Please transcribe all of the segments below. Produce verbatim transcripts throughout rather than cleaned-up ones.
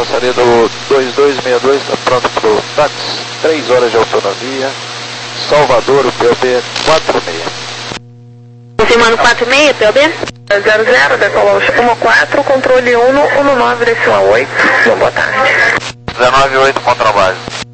passaria do dois dois seis dois, está pronto para o táxi, três horas de autonomia, Salvador, o P O B quatro seis. Confirmando quatro seis, P O B? zero zero, decolou um quatro, controle um, um nove, decimal oito, boa tarde. dezenove oito, bom trabalho.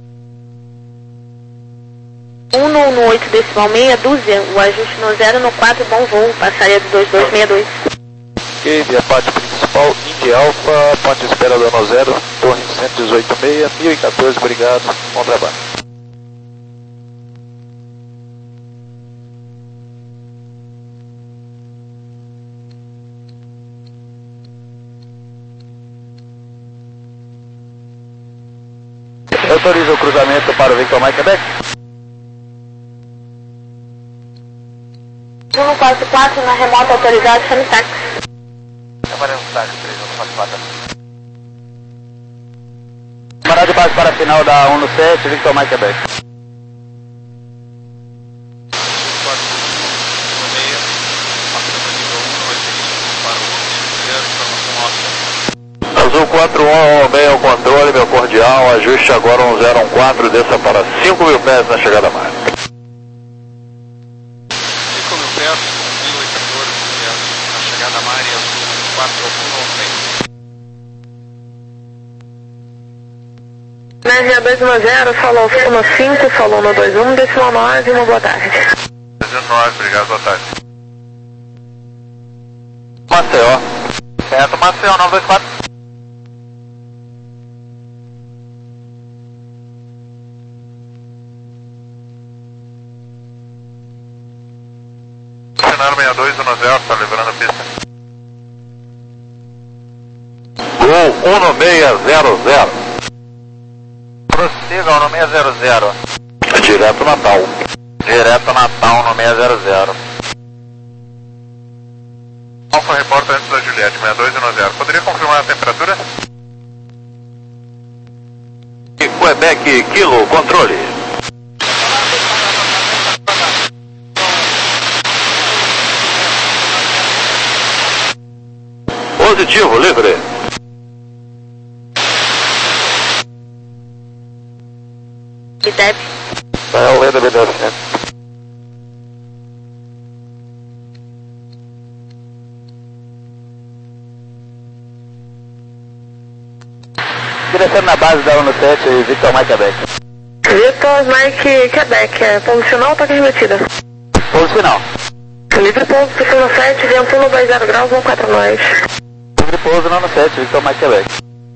um um oito, decimal seis, dúzia, o ajuste no zero no quatro, bom voo, passaria do dois dois seis dois. Ok, via parte principal, Indy Alpha, ponte espera do ano zero, torre cento e dezoito seis, mil e quatorze, obrigado, bom trabalho. Autoriza o cruzamento para o Victor Mike Quebec. um quatro quatro, na remota autorizada, chame táxi. Camarão táxi, três um quatro quatro. Camarada de base para a final da um sete, Victor Mike Quebec. Azul quatro um, bem ao controle, meu cordial, ajuste agora um zero um quatro, desça para cinco mil pés na chegada máxima. cinco mil pés, mil e quatorze pés na chegada máxima, Azul quatro um, Média dois um zero, falou no cinco, falou no dois um, decimal nove, uma boa tarde. dezenove, obrigado, boa tarde. Maceió. Certo, Maceió, nove dois quatro. Cenário seis dois um zero, está livrando a pista. Gol um seis zero zero. Prossiga no seis zero zero. Direto Natal. Direto Natal no seis zero zero. Alfa reporta antes da Juliette, seis dois um zero. Poderia confirmar a temperatura? Quebec, Kilo, controle. Positivo, livre. B D E P. É o Leda B D E P, né? Direção na base da um sete, Victor Mike Quebec. Victor Mike Quebec, é posicional ou toque de metida? Posicional. Livre pouso, no sete, vento no dois zero graus, um quatro nós. Livre pouso no sete, Victor Mike Quebec.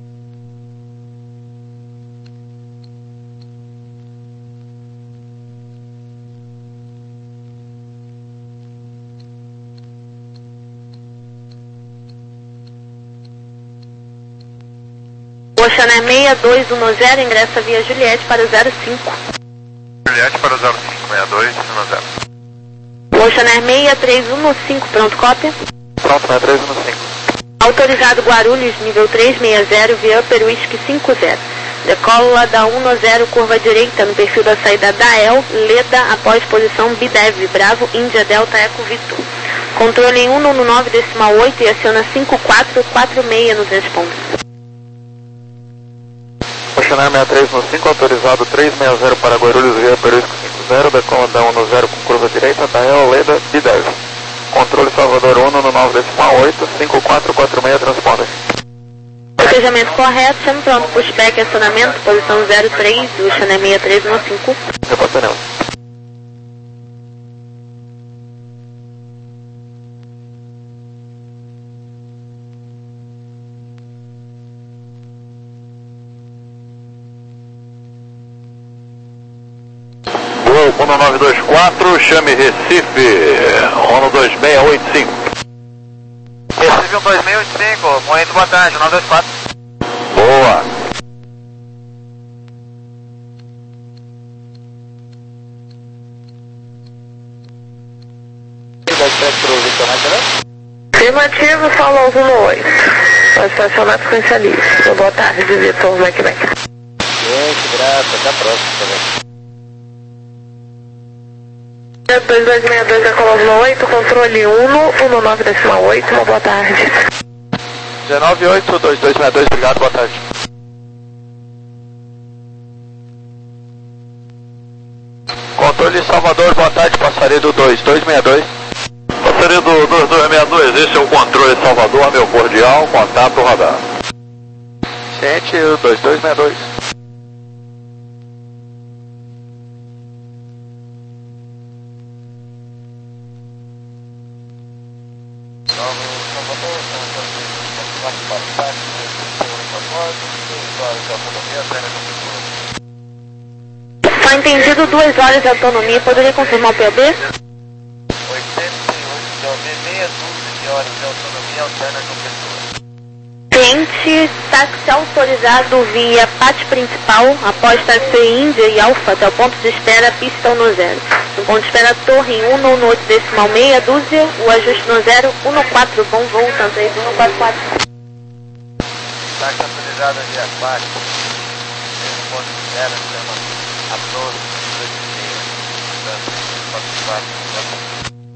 Oceaner seis dois um zero, ingressa via Juliette para o zero cinco. Juliette para o zero cinco, seis dois um zero. Oceaner seis três um cinco, pronto, cópia. Pronto, seis três um cinco. Autorizado Guarulhos, nível três seis zero, via Upper Whisky cinco zero. Decola da um zero, curva direita, no perfil da saída da E L, Leda, após posição B D E V, Bravo, Índia, Delta, Eco, Victor. Controle em um nove decimal oito e aciona cinco quatro quatro seis nos responde. Oceaner seis três um cinco, autorizado três seis zero para Guarulhos, via Upper Whisky cinco zero, decola da um zero com curva direita, da E L, Leda, B D E V. Controle Salvador um no nove decimal oito, cinco quatro quatro seis, transponder. Fechamento correto, chame pronto, pushback, acionamento, posição zero três, Oceaner seis três um cinco. Reportando. Gol um nove dois quatro, chame Recife, um dois seis oito cinco. Recife um dois seis oito cinco, muito boa tarde, nove dois quatro. Boa. Afirmativo, falou um oito. Pode estacionar frequência livre. Boa tarde, Vitor Mike Quebec. Gente, graças, até a próxima também. dois dois seis dois, decolou um oito, controle um, um nove decimal oito, uma boa tarde. dezenove oito, dois dois seis dois, obrigado, boa tarde. Salvador, boa tarde, passaria do dois dois seis dois. Passaria do dois dois seis dois, esse é o controle Salvador, meu cordial, contato radar. Ciente, o dois dois seis dois. Só entendido, duas horas de autonomia, poderia confirmar o P O B? oitenta e oito quilômetros, meia dúzia de horas de autonomia alterna com pessoa. Cliente, táxi autorizado via pátio principal, após táxi Índia e Alfa, até o ponto de espera, pista no zero. No ponto de espera, torre em um no oito decimal meia dúzia, o ajuste no zero, um no quatro, bom voo, tanto aí, um no quatro quatro. Táxi autorizado via pátio, no ponto de espera, chama a torre, dois e meia, tanto aí, quatro quatro.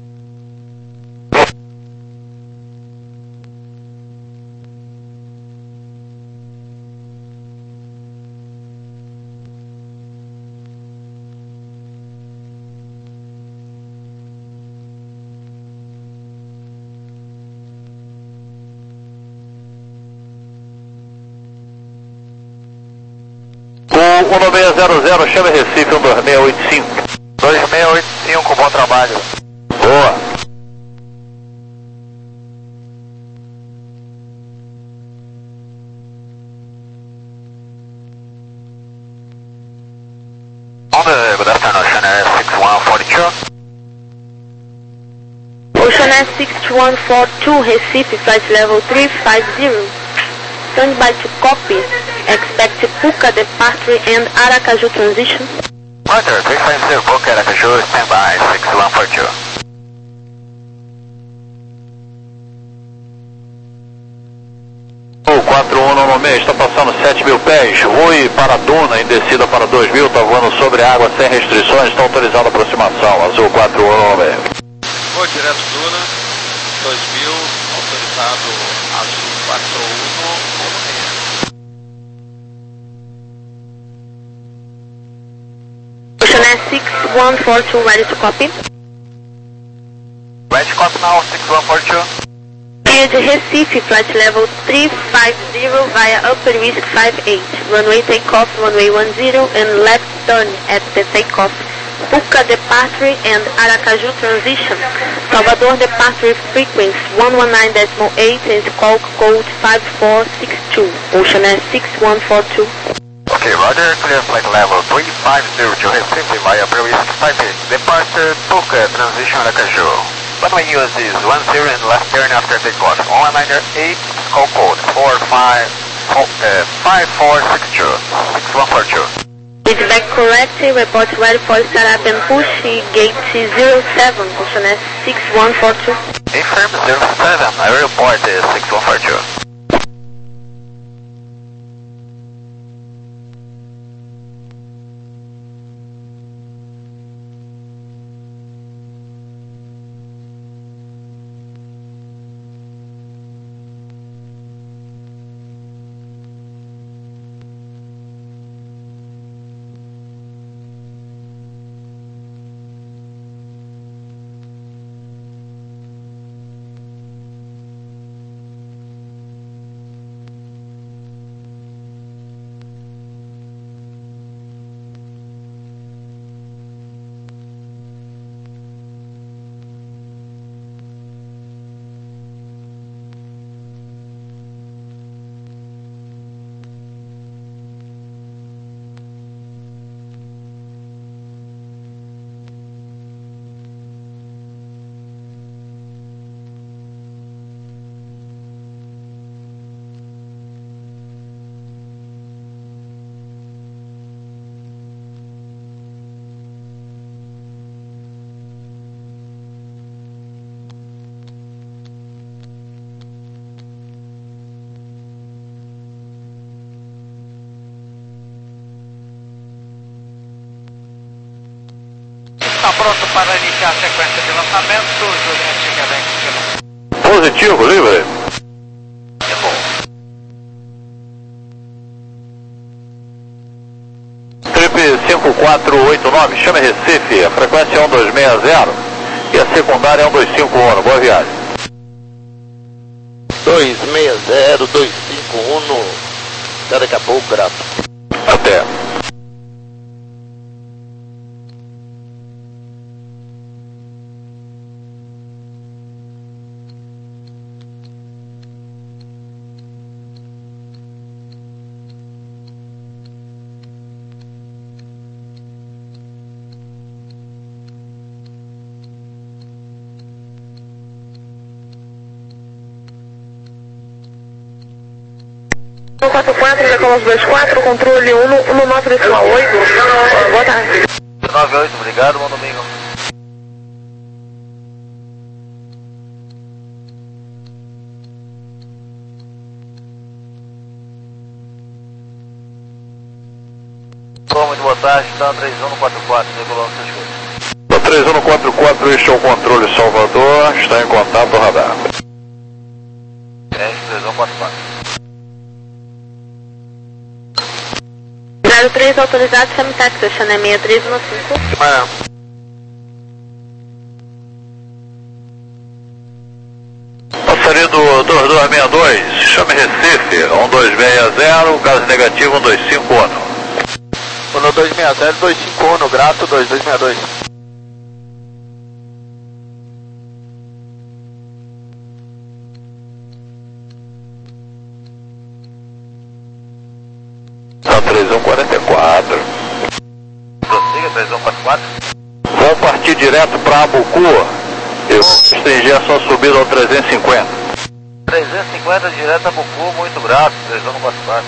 um nove zero zero, chame Recife, um dois seis oito cinco. dois seis oito cinco, bom trabalho. Boa. On the good afternoon, Ocean Air six one four two. Ocean Air six one four two, Recife, flight level three five zero. Stand by to copy. Expect Puka departure and Aracaju transition. Roger, three five zero, Boca Aracaju, stand by six one four two. O quatro um no meio, está passando sete mil pés, voe para Duna, em descida para dois mil, está voando sobre a água sem restrições, está autorizada a aproximação, azul quatro um no meio. Vou direto Duna, dois mil, autorizado azul quatro um no meio. Ocean Air six one four two, ready to copy. Ready to copy now, six one four two. Cleared Recife, flight level three five zero via upper risk five eight. Runway takeoff, runway one zero, and left turn at the takeoff. Puka departure and Aracaju transition. Salvador departure frequency one one nine point eight and call code five four six two. Ocean Air six one four two. Okay, Roger, clear flight level three five zero to Recife via upper risk five eight. Departure Puka, transition Aracaju. Runway use is one zero and left turn after takeoff. one one nine eight, call code four five four six two. six one four two. Feedback correct, report ready for startup and push, gate zero seven, Ocean Air six one four two. Affirm zero seven, I report is six one four two. Está pronto para iniciar a sequência de lançamento, Juliette Quebec. Positivo, livre. É bom. Trip Recife cinco quatro oito nove, chame Recife, a frequência é um dois seis zero e a secundária é um dois cinco um, boa viagem. dois seis zero, dois cinco um, até daqui a pouco, grato. Até. um quatro quatro, Decolos dois quatro, controle um um nove decimal oito. Boa tarde. nove oito, obrigado, bom domingo. Bom, muito boa tarde, então três um quatro quatro, Decolão essas coisas. três um quatro quatro, este é o controle Salvador, está em contato radar. É, três um quatro quatro. zero três autorizado, Semitax, fechando é seis três um cinco. Manhã. Passarinho do dois dois seis dois, chame Recife, um dois seis zero, caso negativo um dois cinco um. um dois seis zero, dois cinco um, grato, dois dois seis dois. três um quatro quatro. Prossiga, três um quatro quatro. Vão partir direto para Abucu. Eu estendi a sua subida ao trezentos e cinquenta. trezentos e cinquenta direto a Bucu, muito grato, três um quatro quatro.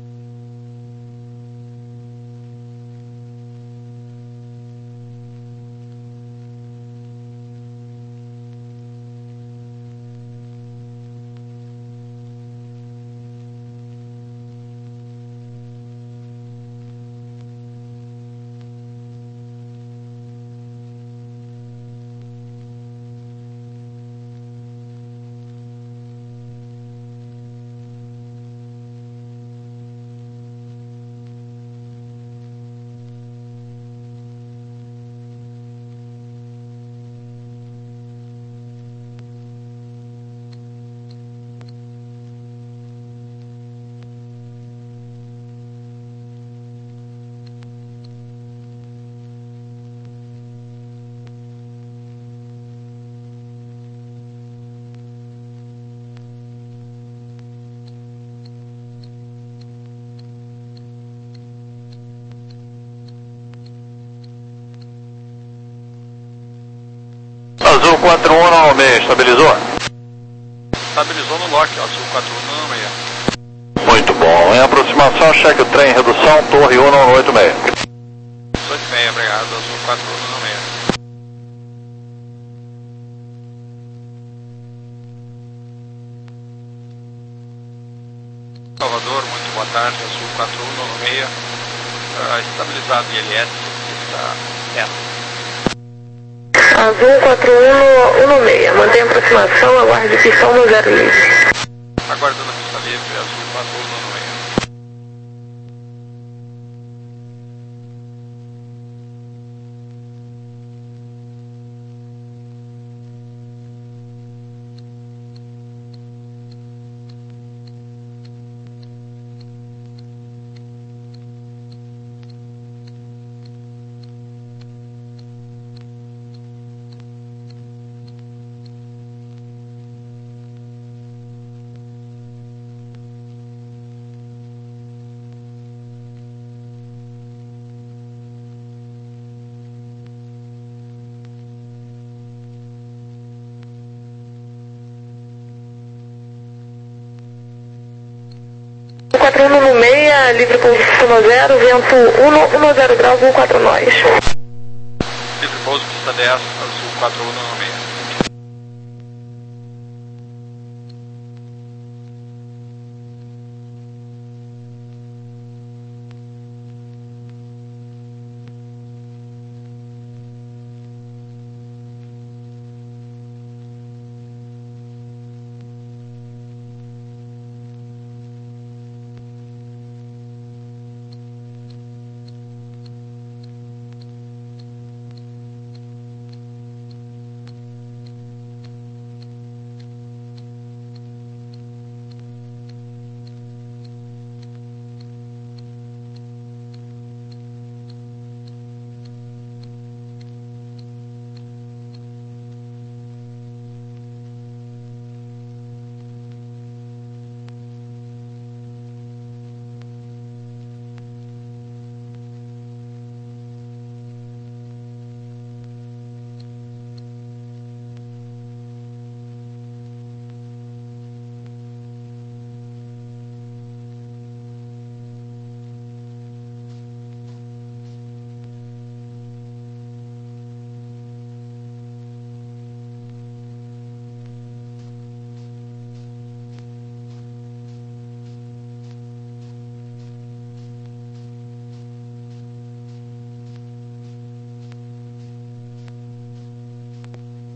Azul quatro um no seis, estabilizou? Estabilizou no lock, ó, azul quatro um no seis. Muito bom. Em aproximação, cheque o trem, redução, torre um no oito seis. oito seis, obrigado, azul quatro um no seis. Salvador, muito boa tarde, azul quatro um no seis. Uh, estabilizado I L S, está certo. Azul quatro um no seis, mantém a aproximação, aguarde pistão no zero livre. Aguardando a pista livre, azul quatro um no seis. quatro um no seis, livre pouso zero, vento um zero graus, um quatro nós. Livre pouso, pista dez, azul quatro um no seis.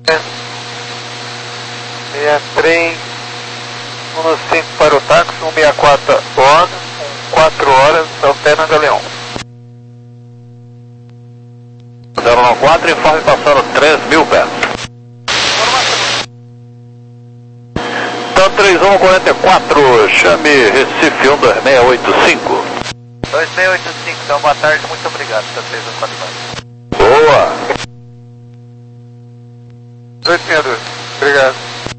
seis três um cinco para o táxi, um seis quatro horas, quatro horas, alterna Galeão. zero nove quatro, informe passando três mil pés. Então três um quarenta e quatro, chame Recife um dois seis oito cinco. dois seis oito cinco, então boa tarde, muito obrigado por três um quatro quatro. Boa! dois seis dois, obrigado.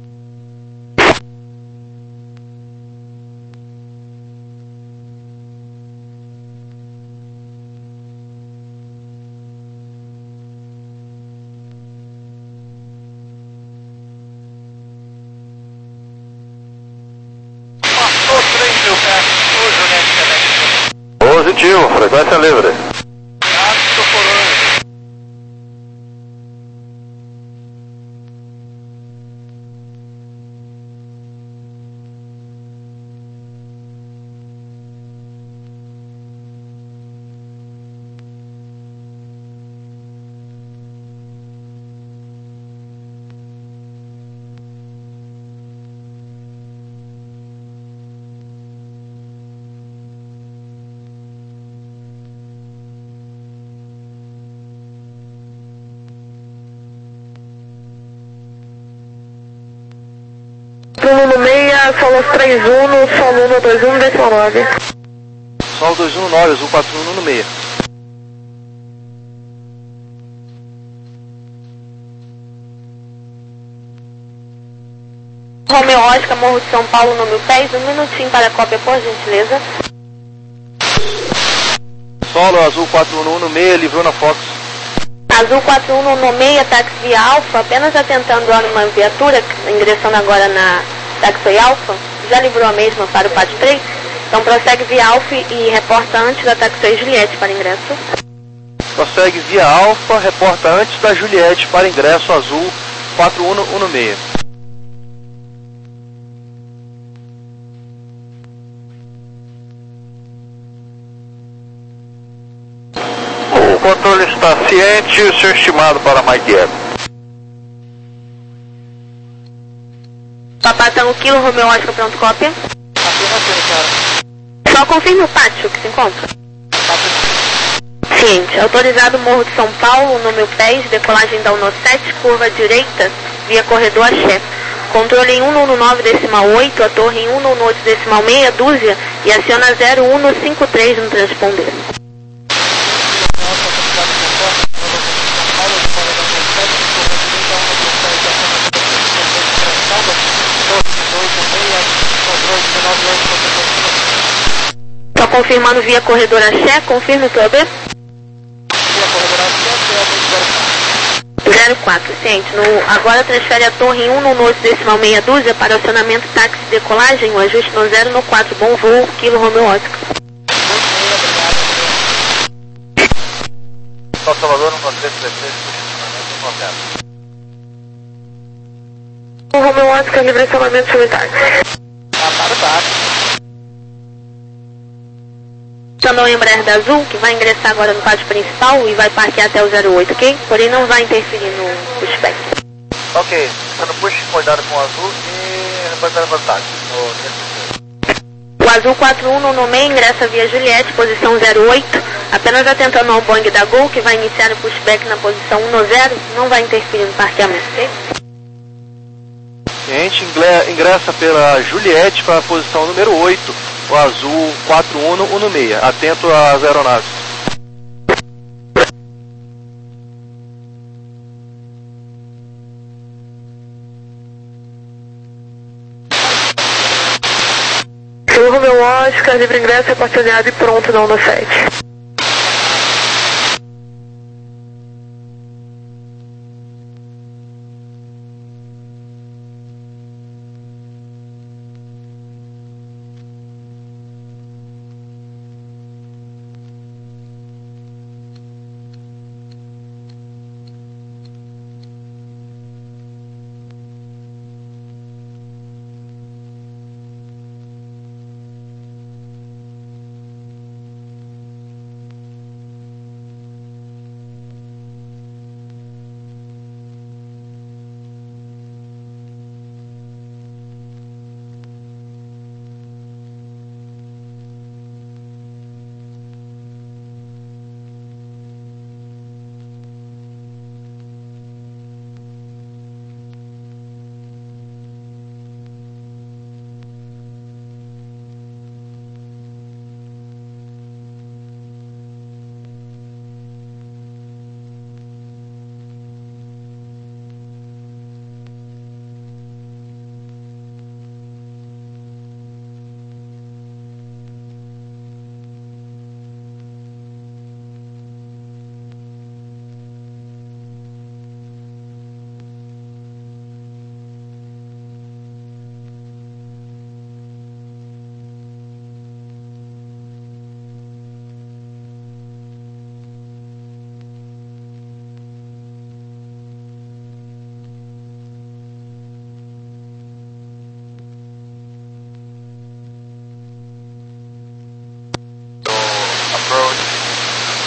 Positivo, frequência livre. Bruno no meia, solo três um, solo um dois um, décimo nove. Solo dois um nove, azul quatro um no meia. Romeu Oscar, Morro de São Paulo, número dez, um minutinho para a cópia, por gentileza. Solo azul quatro um no meia, livrou na Fox. Azul quatro um no meia, táxi via Alfa, apenas atentando a uma viatura, ingressando agora na táxi Alfa, já livrou a mesma para o pátio três, então prossegue via Alfa e reporta antes da táxi Juliette para ingresso. Prossegue via Alfa, reporta antes da Juliette para ingresso azul quatro um no meia. O controle está ciente, o seu estimado para Mike Eco. Papá Tango Kilo, Romeu Oscar, pronto, cópia. Só confirme o pátio que se encontra. Ciente, autorizado Morro de São Paulo, número dez, decolagem da Uno sete, curva direita, via corredor Axé. Controle em um um nove decimal oito, a torre em um um oito decimal meia dúzia e aciona zero um cinco três no transponder. Só confirmando via corredor Axé, confirme o P O B. zero quatro, ciente. No, agora transfere a torre em um um oito decimal meia dúzia para acionamento táxi decolagem, o ajuste no zero no quatro, bom voo, Kilo Romeu Oscar. Só Salvador, um três três três, O Romeu Oscar, livre acionamento sobre táxi. Chamou o Embraer da Azul, que vai ingressar agora no pátio principal e vai parquear até o zero oito, ok? Porém não vai interferir no pushback. Ok, está no push, cuidado com o azul e reportando vantagem. O Azul quatro um no meio ingressa via Juliette, posição zero oito, apenas atentando ao Boeing da Gol, que vai iniciar o pushback na posição um zero, não vai interferir no parqueamento, ok? Ciente, ingressa pela Juliette para a posição número oito, o azul quatro um no meia, atento às aeronaves. O Romeu Oscar, livre ingresso, repartilhado e pronto na Uno sete.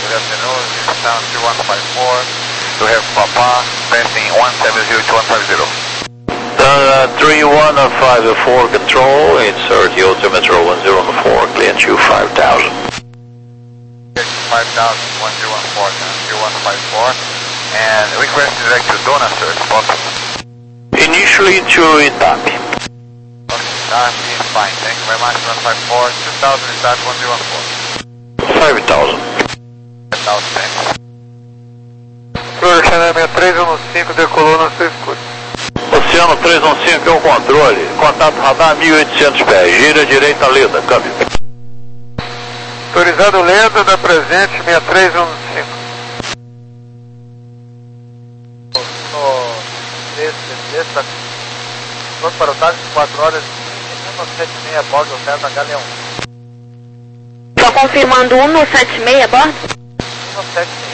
good afternoon, this is Sound three one five four, to have Papa, passing one seven zero to one five zero. Uh, three one five four control, it's thirty altimeter one zero one four, clear to five thousand. five thousand, one zero one four, three one five four, and request direct to Dona, sir, if possible. Initially to Itapi. Itapi, fine, thank you very much, one five four, two thousand, Itapi, one zero one four. five thousand. five thousand, thanks. Oceano seis três um cinco, decolou na sua escuta. Oceano três um cinco é o controle, contato radar mil e oitocentos pés, gira direita Leda, câmbio. Autorizado Leda, da presente seis três um cinco. No, nesse, nessa, pronto para o táxi, quatro horas e um sete seis a bordo, o César Galeão. Só confirmando um no sete seis a bordo? um sete seis.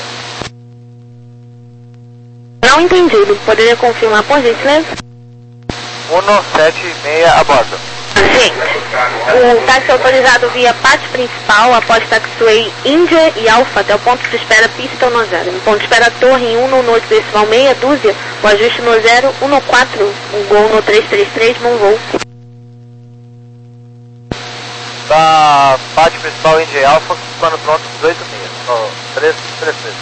Não entendido. Poderia confirmar, por gentileza? um sete seis a bordo. Gente, o táxi autorizado via pátio principal após taxiway Índia e Alfa até o ponto de espera pista no zero. No ponto de espera torre em um no noite decimal meia dúzia, o ajuste no zero, um no quatro, o gol no três três três, não voo. Da pátio principal Índia e Alfa, quando pronto, dezoito meia, no três três três.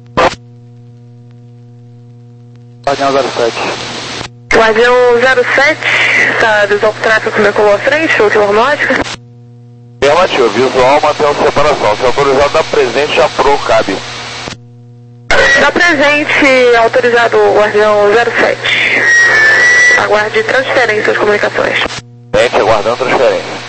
Guardião zero sete. Guardião zero sete, tá visual pro tráfego decolou à frente, última romântica. Relativo, visual, mantém separação. Se autorizado da presente, já pro cabe. Da presente, autorizado Guardião zero sete. Aguarde transferência das comunicações. Gente, aguardando transferência.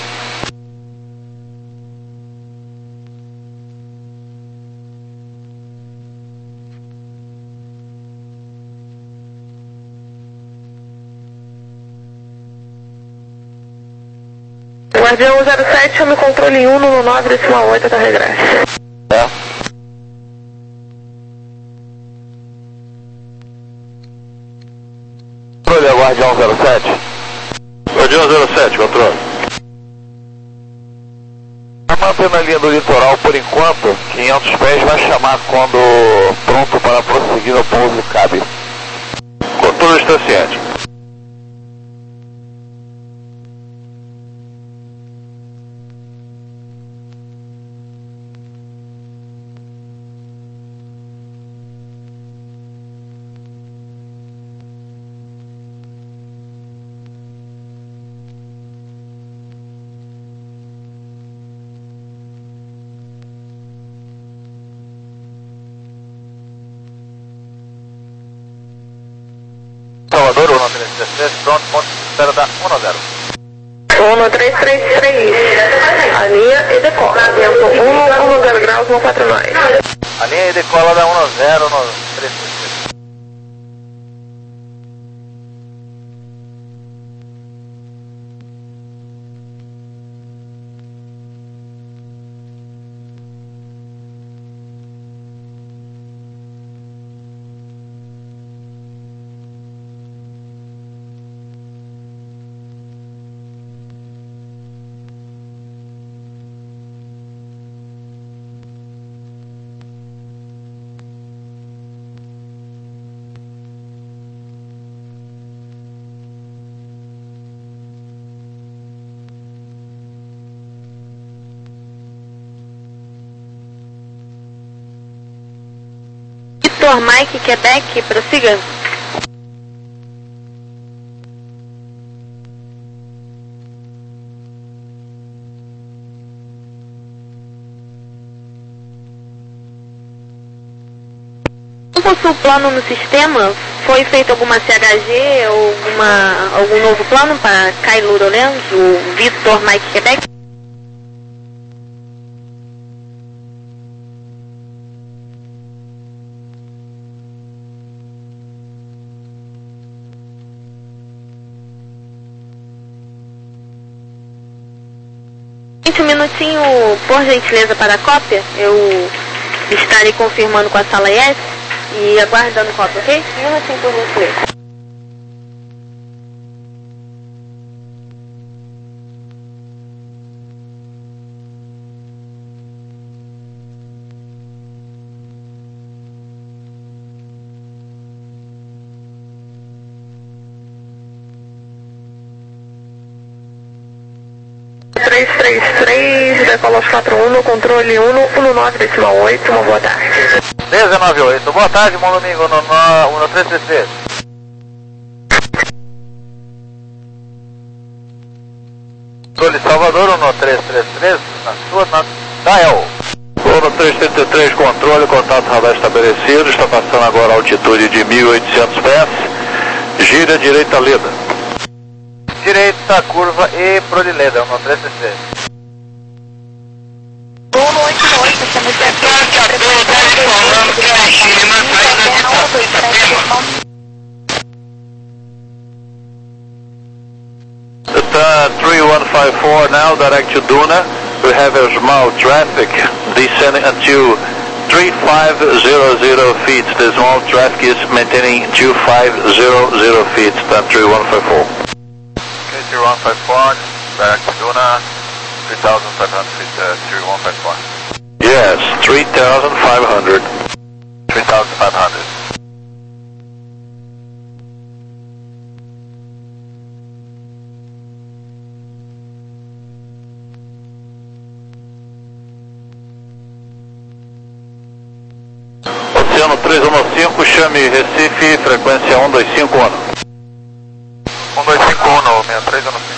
Guardião zero sete, chame controle um no nove decimal oito até regresso. É. Controle, Guardião zero sete. Guardião zero sete, controle. Tá mantendo a linha do litoral por enquanto, quinhentos pés, vai chamar quando pronto para prosseguir no pouso cabe. Controle está ciente. Salvador, um três três três, pronto, ponto de espera da um zero. um três três três, alinha e decola. Vento um, um zero graus, um quatro nove. A linha e decola da um zero no três três três. Victor Mike, Quebec, prossiga. Não possui plano no sistema? Foi feito alguma C H G ou alguma, algum novo plano para Kylo Lorenzo, o Victor Mike, Quebec? Um minutinho, por gentileza, para a cópia. Eu estarei confirmando com a sala S e aguardando cópia, ok? Um minutinho, por gentileza. três três, decola aos quatro um, controle um um nove decimal oito, uma boa tarde. dezenove oito, boa tarde, bom domingo, no, no, no três três três. Controle Salvador, no três três três, na sua, na Dael. No três três três, controle, contato radar estabelecido, está passando agora a altitude de mil e oitocentos pés, gira direita Leda. Direita, curva e pro de Leda, no três três três. um oito oito, estamos Star three one five four now, direct to Duna. We have a small traffic descending until three five zero zero feet. The small traffic is maintaining two five zero zero feet, Star three one five four. Okay, three one five four, direct to Duna, three thousand five hundred feet, uh, three one five four. Yes, three thousand five hundred. three thousand five hundred. Oceano três um cinco, chame Recife, frequência um dois cinco um. um dois cinco um, sessenta e três um cinco.